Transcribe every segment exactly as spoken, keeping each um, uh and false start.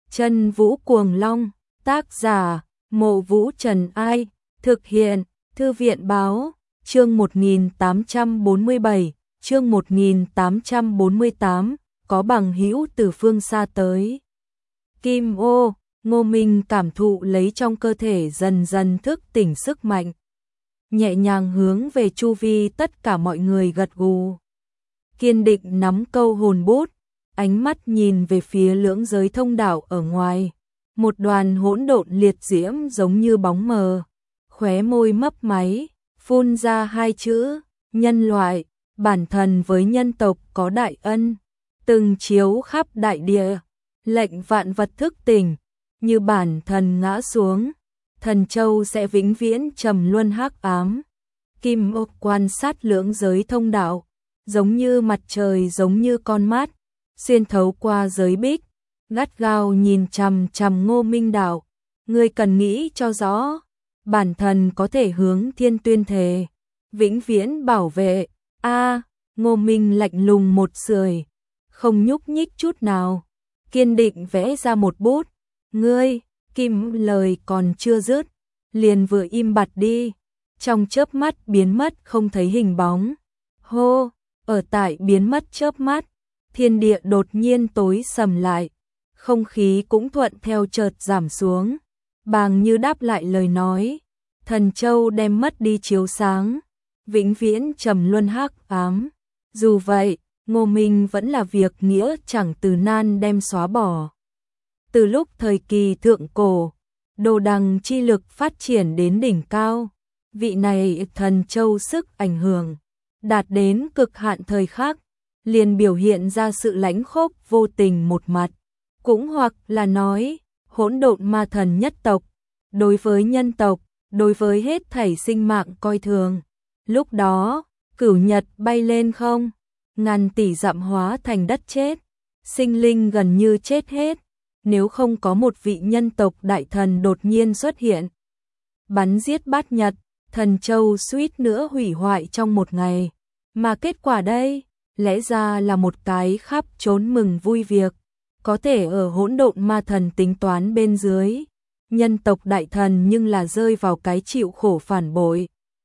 Chân Vũ Cuồng Long, tác giả, Mộ Vũ Trần Ai, thực hiện, Thư viện Báo, chương một nghìn tám trăm bốn mươi bảy, chương một nghìn tám trăm bốn mươi tám, có bằng hữu từ phương xa tới. Kim ô, Ngô Minh cảm thụ lấy trong cơ thể dần dần thức tỉnh sức mạnh. Nhẹ nhàng hướng về chu vi tất cả mọi người gật gù. Kiên định nắm câu hồn bút, ánh mắt nhìn về phía lưỡng giới thông đạo ở ngoài. Một đoàn hỗn độn liệt diễm giống như bóng mờ, khóe môi mấp máy, phun ra hai chữ, nhân loại, bản thần với nhân tộc có đại ân, từng chiếu khắp đại địa, lệnh vạn vật thức tỉnh, như bản thần ngã xuống, thần châu sẽ vĩnh viễn trầm luân hắc ám. Kim ô quan sát lưỡng giới thông đạo, giống như mặt trời giống như con mắt, xuyên thấu qua giới bích, gắt gao nhìn chằm chằm Ngô Minh đạo, ngươi cần nghĩ cho rõ, bản thần có thể hướng thiên tuyên thề, vĩnh viễn bảo vệ. A, Ngô Minh lạnh lùng một sưởi, không nhúc nhích chút nào, kiên định vẽ ra một bút. Ngươi, Kim lời còn chưa dứt, liền vừa im bặt đi, trong chớp mắt biến mất không thấy hình bóng. Hô, ở tại biến mất chớp mắt, thiên địa đột nhiên tối sầm lại, không khí cũng thuận theo chợt giảm xuống, bàng như đáp lại lời nói, thần châu đem mất đi chiếu sáng, vĩnh viễn trầm luân hắc ám. Dù vậy, Ngô Minh vẫn là việc nghĩa chẳng từ nan đem xóa bỏ. Từ lúc thời kỳ thượng cổ, đồ đằng chi lực phát triển đến đỉnh cao, vị này thần châu sức ảnh hưởng đạt đến cực hạn thời khắc, liền biểu hiện ra sự lãnh khốc vô tình một mặt, cũng hoặc là nói, hỗn độn ma thần nhất tộc, đối với nhân tộc, đối với hết thảy sinh mạng coi thường. Lúc đó, cửu nhật bay lên không, ngàn tỷ dặm hóa thành đất chết, sinh linh gần như chết hết, nếu không có một vị nhân tộc đại thần đột nhiên xuất hiện, bắn giết bát nhật, thần châu suýt nữa hủy hoại trong một ngày. Mà kết quả đây, lẽ ra là một cái khắp trốn mừng vui việc, có thể ở hỗn độn ma thần tính toán bên dưới, nhân tộc đại thần nhưng là rơi vào cái chịu khổ phản bội.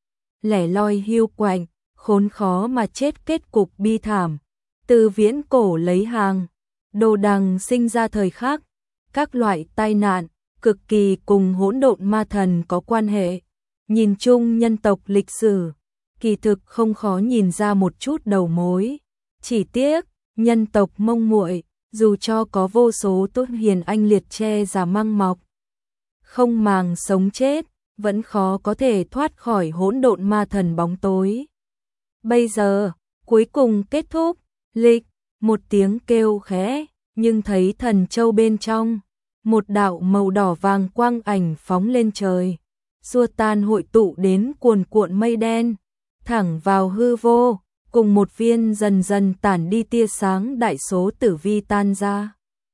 Lẻ loi hiu quạnh, khốn khó mà chết kết cục bi thảm, từ viễn cổ lấy hàng, đồ đằng sinh ra thời khắc, các loại tai nạn, cực kỳ cùng hỗn độn ma thần có quan hệ. Nhìn chung nhân tộc lịch sử, kỳ thực không khó nhìn ra một chút đầu mối. Chỉ tiếc, nhân tộc Mông Muội, dù cho có vô số tốt hiền anh liệt che giả măng mọc, không màng sống chết, vẫn khó có thể thoát khỏi hỗn độn ma thần bóng tối. Bây giờ, cuối cùng kết thúc, lịch, một tiếng kêu khẽ, nhưng thấy thần châu bên trong, một đạo màu đỏ vàng quang ảnh phóng lên trời, xua tan hội tụ đến cuồn cuộn mây đen, thẳng vào hư vô, cùng một viên dần dần tản đi tia sáng đại số tử vi tan ra.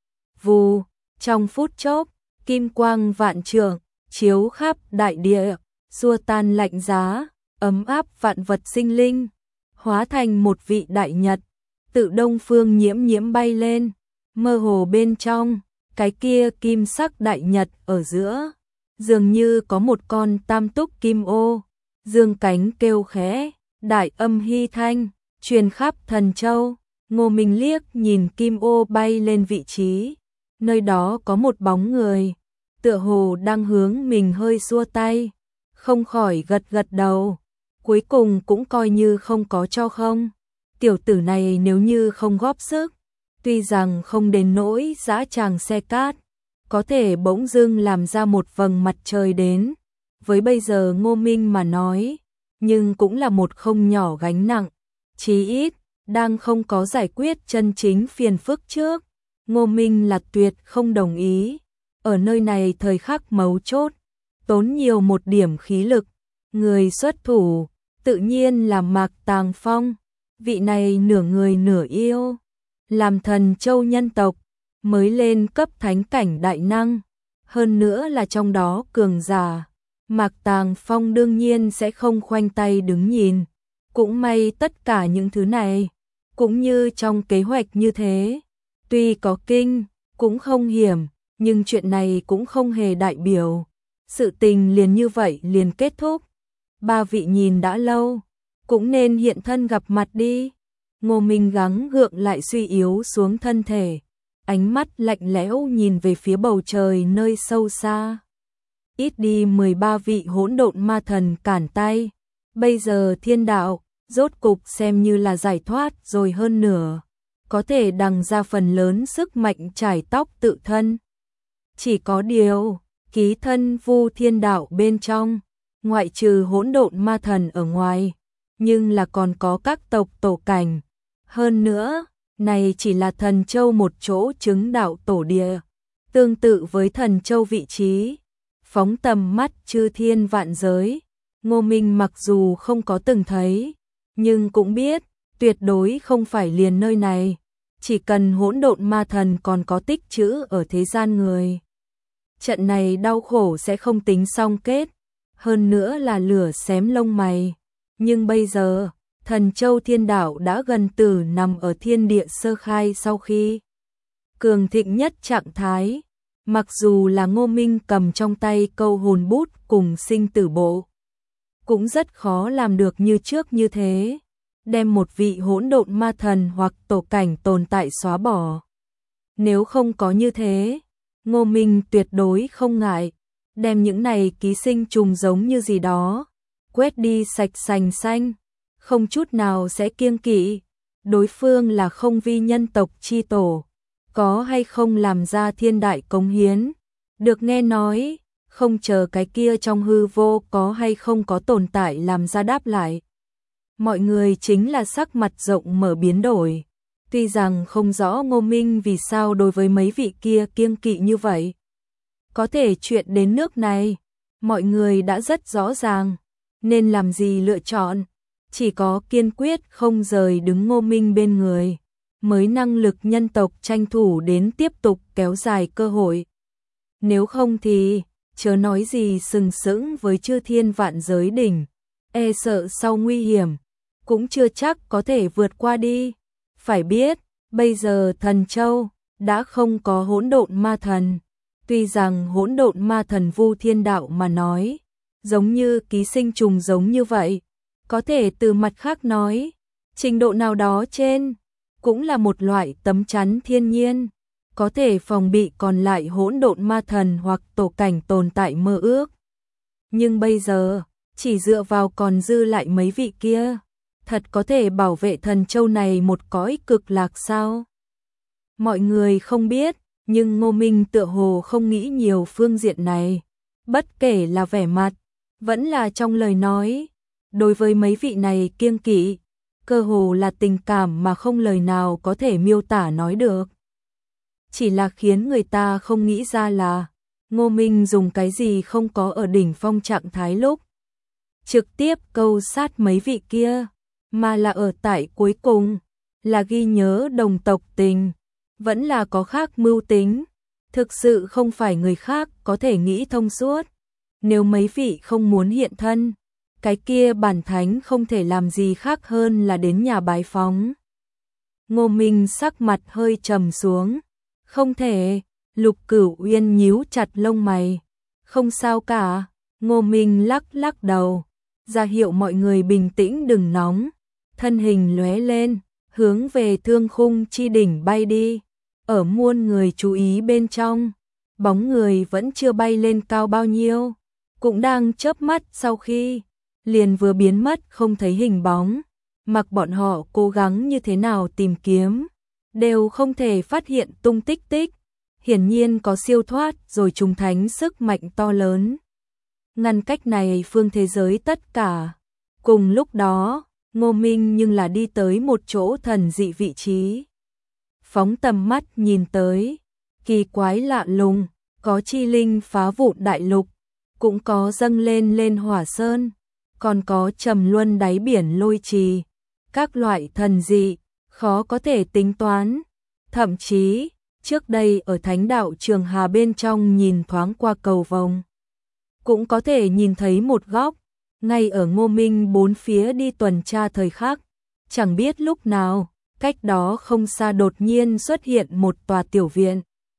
Vù, trong phút chốc, kim quang vạn trượng, chiếu khắp đại địa, xua tan lạnh giá, ấm áp vạn vật sinh linh, hóa thành một vị đại nhật, tự đông phương nhiễm nhiễm bay lên, mơ hồ bên trong, cái kia kim sắc đại nhật ở giữa, dường như có một con tam túc kim ô, dương cánh kêu khẽ, đại âm hy thanh, truyền khắp thần châu. Ngô Minh liếc nhìn kim ô bay lên vị trí, nơi đó có một bóng người, tựa hồ đang hướng mình hơi xua tay, không khỏi gật gật đầu, cuối cùng cũng coi như không có cho không. Tiểu tử này nếu như không góp sức, tuy rằng không đến nỗi dã tràng xe cát, có thể bỗng dưng làm ra một vầng mặt trời đến, với bây giờ Ngô Minh mà nói, nhưng cũng là một không nhỏ gánh nặng, chí ít, đang không có giải quyết chân chính phiền phức trước, Ngô Minh là tuyệt không đồng ý, ở nơi này thời khắc mấu chốt, tốn nhiều một điểm khí lực, người xuất thủ, tự nhiên là Mạc Tàng Phong, vị này nửa người nửa yêu, làm thần châu nhân tộc, mới lên cấp thánh cảnh đại năng, hơn nữa là trong đó cường giả. Mạc Tàng Phong đương nhiên sẽ không khoanh tay đứng nhìn, cũng may tất cả những thứ này, cũng như trong kế hoạch như thế, tuy có kinh, cũng không hiểm, Nhưng chuyện này cũng không hề đại biểu sự tình liền như vậy liền kết thúc. Ba vị nhìn đã lâu, cũng nên hiện thân gặp mặt đi. Ngô Minh gắng gượng lại suy yếu xuống thân thể, ánh mắt lạnh lẽo nhìn về phía bầu trời nơi sâu xa. Ít đi mười ba vị hỗn độn ma thần cản tay, bây giờ thiên đạo rốt cục xem như là giải thoát rồi hơn nửa, có thể đằng ra phần lớn sức mạnh trải tóc tự thân. Chỉ có điều, ký thân Vu Thiên Đạo bên trong, ngoại trừ hỗn độn ma thần ở ngoài, nhưng là còn có các tộc tổ cảnh. Hơn nữa, này chỉ là thần châu một chỗ chứng đạo tổ địa, tương tự với thần châu vị trí. Phóng tầm mắt chư thiên vạn giới, Ngô Minh mặc dù không có từng thấy, nhưng cũng biết, tuyệt đối không phải liền nơi này. Chỉ cần hỗn độn ma thần còn có tích trữ ở thế gian người, trận này đau khổ sẽ không tính xong kết, hơn nữa là lửa xém lông mày. Nhưng bây giờ, thần châu thiên đạo đã gần từ nằm ở thiên địa sơ khai sau khi cường thịnh nhất trạng thái. Mặc dù là Ngô Minh cầm trong tay câu hồn bút cùng sinh tử bộ, cũng rất khó làm được như trước như thế, đem một vị hỗn độn ma thần hoặc tổ cảnh tồn tại xóa bỏ. Nếu không có như thế, Ngô Minh tuyệt đối không ngại đem những này ký sinh trùng giống như gì đó quét đi sạch sành xanh, không chút nào sẽ kiêng kỵ. Đối phương là không vi nhân tộc chi tổ, có hay không làm ra thiên đại cống hiến, được nghe nói, không chờ cái kia trong hư vô có hay không có tồn tại làm ra đáp lại. Mọi người chính là sắc mặt rộng mở biến đổi, tuy rằng không rõ Ngô Minh vì sao đối với mấy vị kia kiêng kỵ như vậy. Có thể chuyện đến nước này, mọi người đã rất rõ ràng, nên làm gì lựa chọn, chỉ có kiên quyết không rời đứng Ngô Minh bên người, mới năng lực nhân tộc tranh thủ đến tiếp tục kéo dài cơ hội. Nếu không thì, chớ nói gì sừng sững với chư thiên vạn giới đỉnh, e sợ sau nguy hiểm, cũng chưa chắc có thể vượt qua đi. Phải biết, bây giờ thần châu đã không có hỗn độn ma thần, tuy rằng hỗn độn ma thần Vu Thiên Đạo mà nói, giống như ký sinh trùng giống như vậy, có thể từ mặt khác nói, trình độ nào đó trên, cũng là một loại tấm chắn thiên nhiên, có thể phòng bị còn lại hỗn độn ma thần hoặc tổ cảnh tồn tại mơ ước. Nhưng bây giờ, chỉ dựa vào còn dư lại mấy vị kia, thật có thể bảo vệ thần châu này một cõi cực lạc sao? Mọi người không biết, nhưng Ngô Minh tựa hồ không nghĩ nhiều phương diện này, bất kể là vẻ mặt, vẫn là trong lời nói, đối với mấy vị này kiêng kỵ, cơ hồ là tình cảm mà không lời nào có thể miêu tả nói được. Chỉ là khiến người ta không nghĩ ra là Ngô Minh dùng cái gì không có ở đỉnh phong trạng thái lúc trực tiếp câu sát mấy vị kia, mà là ở tại cuối cùng, là ghi nhớ đồng tộc tình, vẫn là có khác mưu tính, thực sự không phải người khác có thể nghĩ thông suốt. Nếu mấy vị không muốn hiện thân, cái kia bản thánh không thể làm gì khác hơn là đến nhà bái phóng. Ngô Minh sắc mặt hơi trầm xuống, không thể. Lục Cửu Uyên nhíu chặt lông mày, không sao cả. Ngô Minh lắc lắc đầu, ra hiệu mọi người bình tĩnh đừng nóng, thân hình lóe lên, hướng về Thương Khung chi đỉnh bay đi. Ở muôn người chú ý bên trong, bóng người vẫn chưa bay lên cao bao nhiêu, cũng đang chớp mắt sau khi liền vừa biến mất không thấy hình bóng. Mặc bọn họ cố gắng như thế nào tìm kiếm, đều không thể phát hiện tung tích tích. Hiển nhiên có siêu thoát rồi trùng thánh sức mạnh to lớn, ngăn cách này phương thế giới tất cả. Cùng lúc đó, Ngô Minh nhưng là đi tới một chỗ thần dị vị trí. Phóng tầm mắt nhìn tới, kỳ quái lạ lùng, có chi linh phá vụn đại lục, cũng có dâng lên lên hỏa sơn, còn có trầm luân đáy biển lôi trì, các loại thần dị, khó có thể tính toán. Thậm chí, trước đây ở Thánh Đạo Trường Hà bên trong nhìn thoáng qua cầu vồng, cũng có thể nhìn thấy một góc, ngay ở Ngô Minh bốn phía đi tuần tra thời khắc, chẳng biết lúc nào, cách đó không xa đột nhiên xuất hiện một tòa tiểu viện.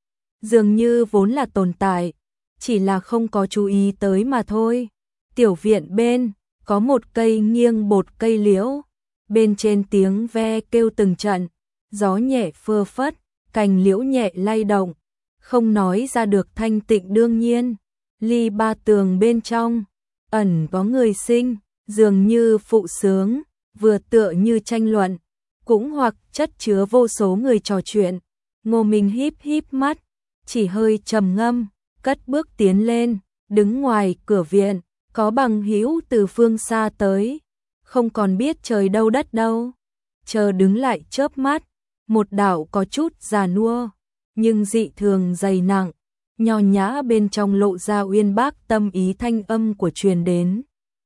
dường như vốn là tồn tại, chỉ là không có chú ý tới mà thôi. Tiểu viện bên, có một cây nghiêng bột cây liễu, bên trên tiếng ve kêu từng trận, gió nhẹ phơ phất, cành liễu nhẹ lay động, không nói ra được thanh tịnh đương nhiên. Ly ba tường bên trong, ẩn có người sinh, dường như phụ sướng, vừa tựa như tranh luận, cũng hoặc chất chứa vô số người trò chuyện. Ngô Minh híp híp mắt, chỉ hơi trầm ngâm, cất bước tiến lên, đứng ngoài cửa viện, có bằng hữu từ phương xa tới, không còn biết trời đâu đất đâu. Chờ đứng lại chớp mắt, một đạo có chút già nua, nhưng dị thường dày nặng, nho nhã bên trong lộ ra uyên bác tâm ý thanh âm của truyền đến.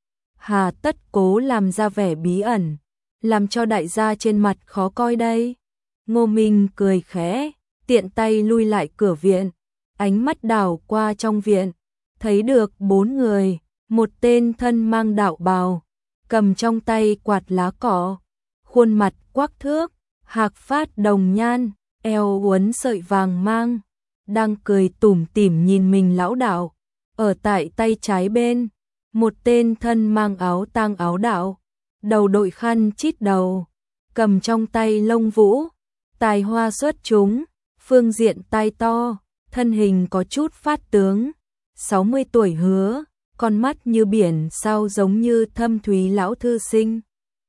Hà tất cố làm ra vẻ bí ẩn, làm cho đại gia trên mặt khó coi đây. Ngô Minh cười khẽ, tiện tay lui lại cửa viện, ánh mắt đảo qua trong viện, thấy được bốn người, một tên thân mang đạo bào, cầm trong tay quạt lá cỏ, khuôn mặt quắc thước, hạc phát đồng nhan, eo uốn sợi vàng mang, đang cười tủm tỉm nhìn mình lão đạo. Ở tại tay trái bên, một tên thân mang áo tang áo đạo, đầu đội khăn chít đầu, cầm trong tay lông vũ, tài hoa xuất chúng, phương diện tai to, thân hình có chút phát tướng, sáu mươi tuổi hứa, con mắt như biển sao giống như thâm thúy lão thư sinh.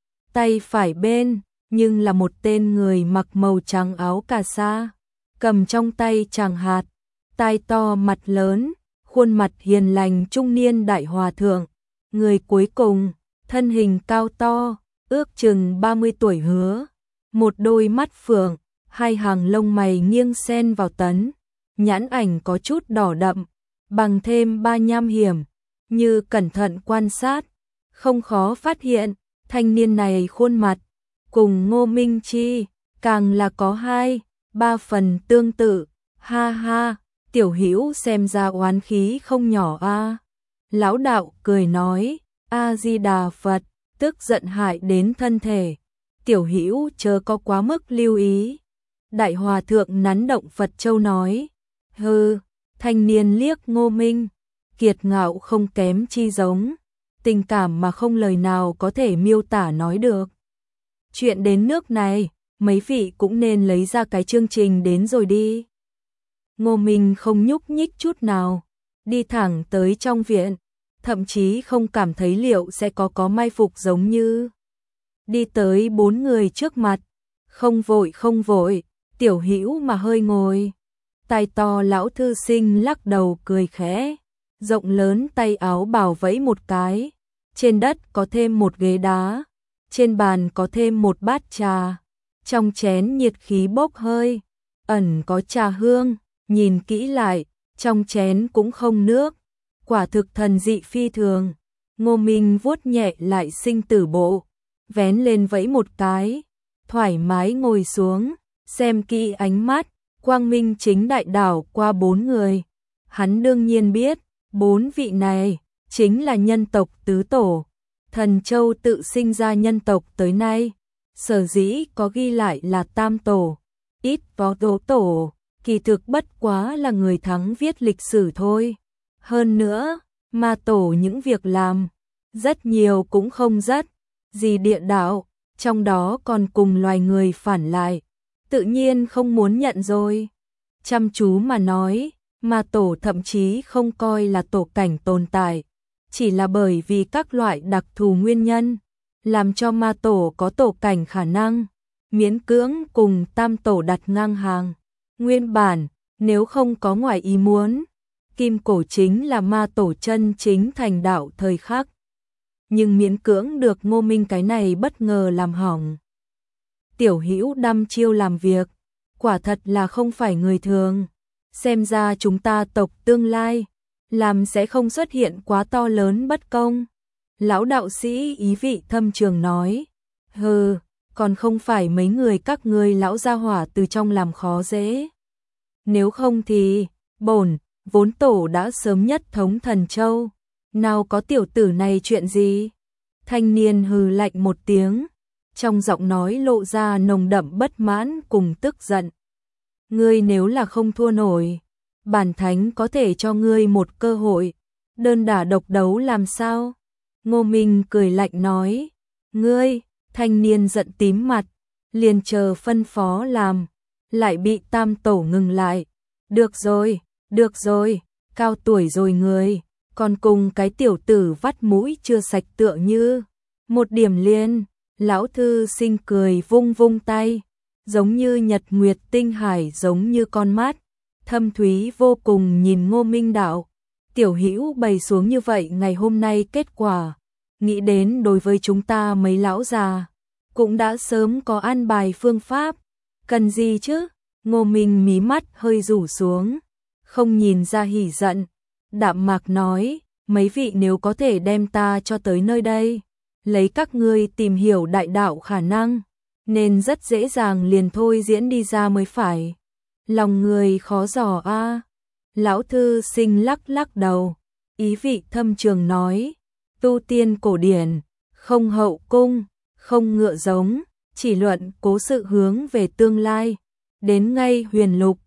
Tay phải bên, nhưng là một tên người mặc màu trắng áo cà sa, cầm trong tay tràng hạt, tai to mặt lớn, khuôn mặt hiền lành trung niên đại hòa thượng. Người cuối cùng, thân hình cao to, ước chừng ba mươi tuổi hứa, một đôi mắt phượng, hai hàng lông mày nghiêng xen vào tấn, nhãn ảnh có chút đỏ đậm, bằng thêm ba nham hiểm, như cẩn thận quan sát, không khó phát hiện, thanh niên này khuôn mặt, cùng Ngô Minh Chi, càng là có hai, ba phần tương tự, ha ha, tiểu hữu xem ra oán khí không nhỏ a. Lão đạo cười nói, A-di-đà Phật, tức giận hại đến thân thể, tiểu hữu chớ có quá mức lưu ý. Đại hòa thượng nắn động Phật châu nói, hừ, thanh niên liếc Ngô Minh, kiệt ngạo không kém chi giống, tình cảm mà không lời nào có thể miêu tả nói được. Chuyện đến nước này, mấy vị cũng nên lấy ra cái chương trình đến rồi đi. Ngô Minh không nhúc nhích chút nào, đi thẳng tới trong viện, thậm chí không cảm thấy liệu sẽ có có mai phục giống như. Đi tới bốn người trước mặt, không vội không vội, tiểu hữu mà hơi ngồi. Tai to lão thư sinh lắc đầu cười khẽ, rộng lớn tay áo bào vẫy một cái, trên đất có thêm một ghế đá, trên bàn có thêm một bát trà, trong chén nhiệt khí bốc hơi, ẩn có trà hương, nhìn kỹ lại, trong chén cũng không nước, quả thực thần dị phi thường. Ngô Minh vuốt nhẹ lại sinh tử bộ, vén lên vẫy một cái, thoải mái ngồi xuống, xem kỹ ánh mắt, quang minh chính đại đảo qua bốn người. Hắn đương nhiên biết, bốn vị này chính là nhân tộc tứ tổ. Thần Châu tự sinh ra nhân tộc tới nay, sở dĩ có ghi lại là tam tổ, ít có tố tổ, kỳ thực bất quá là người thắng viết lịch sử thôi. Hơn nữa, ma tổ những việc làm, rất nhiều cũng không rất gì địa đạo, trong đó còn cùng loài người phản lại, tự nhiên không muốn nhận rồi. Chăm chú mà nói, ma tổ thậm chí không coi là tổ cảnh tồn tại, chỉ là bởi vì các loại đặc thù nguyên nhân, làm cho ma tổ có tổ cảnh khả năng, miễn cưỡng cùng tam tổ đặt ngang hàng. Nguyên bản, nếu không có ngoài ý muốn, Kim Cổ chính là ma tổ chân chính thành đạo thời khắc. Nhưng miễn cưỡng được Ngô Minh cái này bất ngờ làm hỏng. Tiểu hữu đăm chiêu làm việc, quả thật là không phải người thường. Xem ra chúng ta tộc tương lai, làm sẽ không xuất hiện quá to lớn bất công. Lão đạo sĩ ý vị thâm trường nói, hừ, còn không phải mấy người các ngươi lão gia hỏa từ trong làm khó dễ. Nếu không thì, bổn, vốn tổ đã sớm nhất thống Thần Châu, nào có tiểu tử này chuyện gì? Thanh niên hừ lạnh một tiếng, trong giọng nói lộ ra nồng đậm bất mãn cùng tức giận. Ngươi nếu là không thua nổi, bản thánh có thể cho ngươi một cơ hội, đơn đả độc đấu làm sao? Ngô Minh cười lạnh nói, ngươi, thanh niên giận tím mặt, liền chờ phân phó làm, lại bị Tam Tổ ngừng lại. Được rồi, được rồi, cao tuổi rồi người, còn cùng cái tiểu tử vắt mũi chưa sạch tựa như. Một điểm liền, lão thư sinh cười vung vung tay, giống như nhật nguyệt tinh hải, giống như con mắt, thâm thúy vô cùng nhìn Ngô Minh đạo. Tiểu Hữu bày xuống như vậy ngày hôm nay kết quả, nghĩ đến đối với chúng ta mấy lão già, cũng đã sớm có an bài phương pháp, cần gì chứ? Ngô Minh mí mắt hơi rủ xuống, không nhìn ra hỉ giận, đạm mạc nói, mấy vị nếu có thể đem ta cho tới nơi đây, lấy các ngươi tìm hiểu đại đạo khả năng, nên rất dễ dàng liền thôi diễn đi ra mới phải. Lòng người khó dò a. Lão thư sinh lắc lắc đầu, ý vị thâm trường nói, tu tiên cổ điển, không hậu cung, không ngựa giống, chỉ luận cố sự hướng về tương lai, đến ngay huyền lục,